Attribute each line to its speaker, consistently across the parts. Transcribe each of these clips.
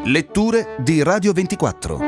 Speaker 1: Letture di Radio 24.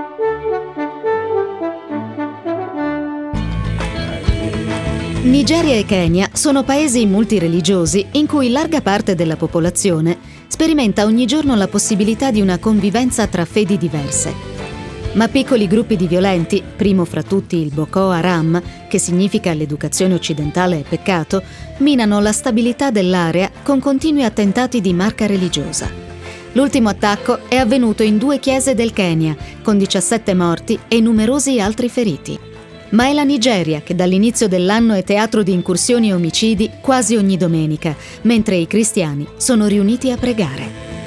Speaker 2: Nigeria e Kenya sono paesi multireligiosi in cui larga parte della popolazione sperimenta ogni giorno la possibilità di una convivenza tra fedi diverse. Ma piccoli gruppi di violenti, primo fra tutti il Boko Haram, che significa l'educazione occidentale è peccato, minano la stabilità dell'area con continui attentati di marca religiosa. L'ultimo attacco è avvenuto in 2 chiese del Kenya, con 17 morti e numerosi altri feriti. Ma è la Nigeria che dall'inizio dell'anno è teatro di incursioni e omicidi quasi ogni domenica, mentre i cristiani sono riuniti a pregare.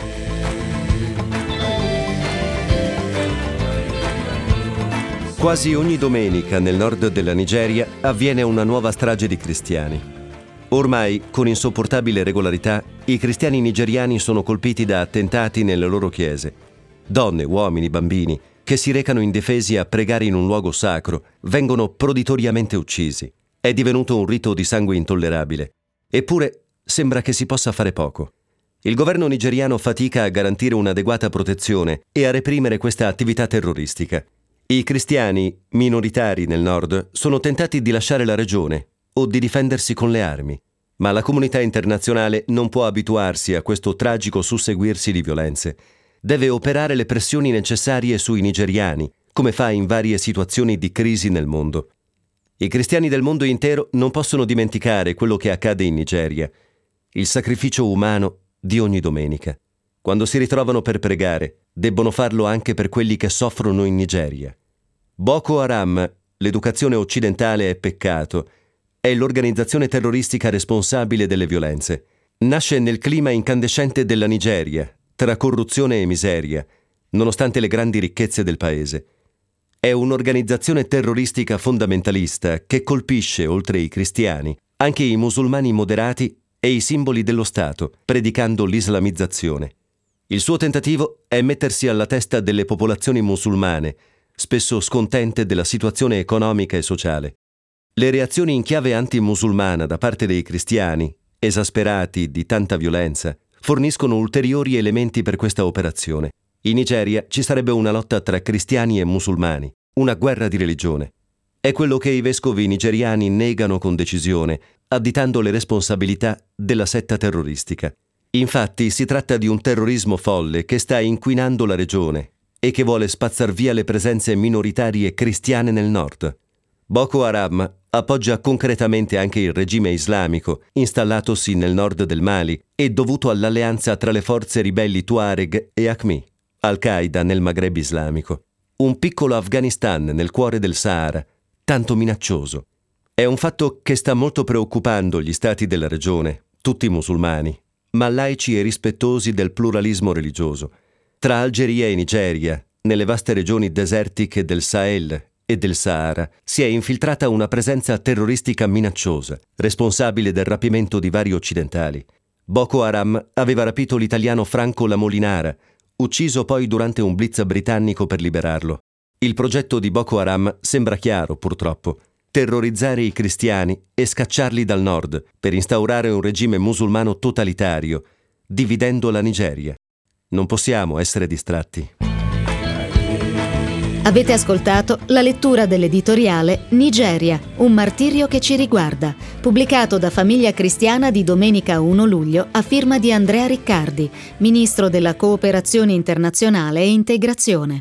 Speaker 3: Quasi ogni domenica nel nord della Nigeria avviene una nuova strage di cristiani. Ormai, con insopportabile regolarità, i cristiani nigeriani sono colpiti da attentati nelle loro chiese. Donne, uomini, bambini, che si recano indifesi a pregare in un luogo sacro, vengono proditoriamente uccisi. È divenuto un rito di sangue intollerabile. Eppure sembra che si possa fare poco. Il governo nigeriano fatica a garantire un'adeguata protezione e a reprimere questa attività terroristica. I cristiani, minoritari nel nord, sono tentati di lasciare la regione o di difendersi con le armi. Ma la comunità internazionale non può abituarsi a questo tragico susseguirsi di violenze. Deve operare le pressioni necessarie sui nigeriani, come fa in varie situazioni di crisi nel mondo. I cristiani del mondo intero non possono dimenticare quello che accade in Nigeria, il sacrificio umano di ogni domenica. Quando si ritrovano per pregare, debbono farlo anche per quelli che soffrono in Nigeria. Boko Haram, l'educazione occidentale è peccato, è l'organizzazione terroristica responsabile delle violenze. Nasce nel clima incandescente della Nigeria, tra corruzione e miseria, nonostante le grandi ricchezze del paese. È un'organizzazione terroristica fondamentalista che colpisce, oltre i cristiani, anche i musulmani moderati e i simboli dello Stato, predicando l'islamizzazione. Il suo tentativo è mettersi alla testa delle popolazioni musulmane, spesso scontente della situazione economica e sociale. Le reazioni in chiave anti-musulmana da parte dei cristiani, esasperati di tanta violenza, forniscono ulteriori elementi per questa operazione. In Nigeria ci sarebbe una lotta tra cristiani e musulmani, una guerra di religione. È quello che i vescovi nigeriani negano con decisione, additando le responsabilità della setta terroristica. Infatti si tratta di un terrorismo folle che sta inquinando la regione e che vuole spazzar via le presenze minoritarie cristiane nel nord. Boko Haram appoggia concretamente anche il regime islamico, installatosi nel nord del Mali e dovuto all'alleanza tra le forze ribelli Tuareg e Acmi, Al-Qaeda nel Maghreb islamico. Un piccolo Afghanistan nel cuore del Sahara, tanto minaccioso. È un fatto che sta molto preoccupando gli stati della regione, tutti musulmani, ma laici e rispettosi del pluralismo religioso. Tra Algeria e Nigeria, nelle vaste regioni desertiche del Sahel e del Sahara, si è infiltrata una presenza terroristica minacciosa, responsabile del rapimento di vari occidentali. Boko Haram aveva rapito l'italiano Franco La Molinara, ucciso poi durante un blitz britannico per liberarlo. Il progetto di Boko Haram sembra chiaro, purtroppo: terrorizzare i cristiani e scacciarli dal nord per instaurare un regime musulmano totalitario, dividendo la Nigeria. Non possiamo essere distratti.
Speaker 2: Avete ascoltato la lettura dell'editoriale Nigeria, un martirio che ci riguarda, pubblicato da Famiglia Cristiana di domenica 1 luglio a firma di Andrea Riccardi, Ministro della Cooperazione Internazionale e Integrazione.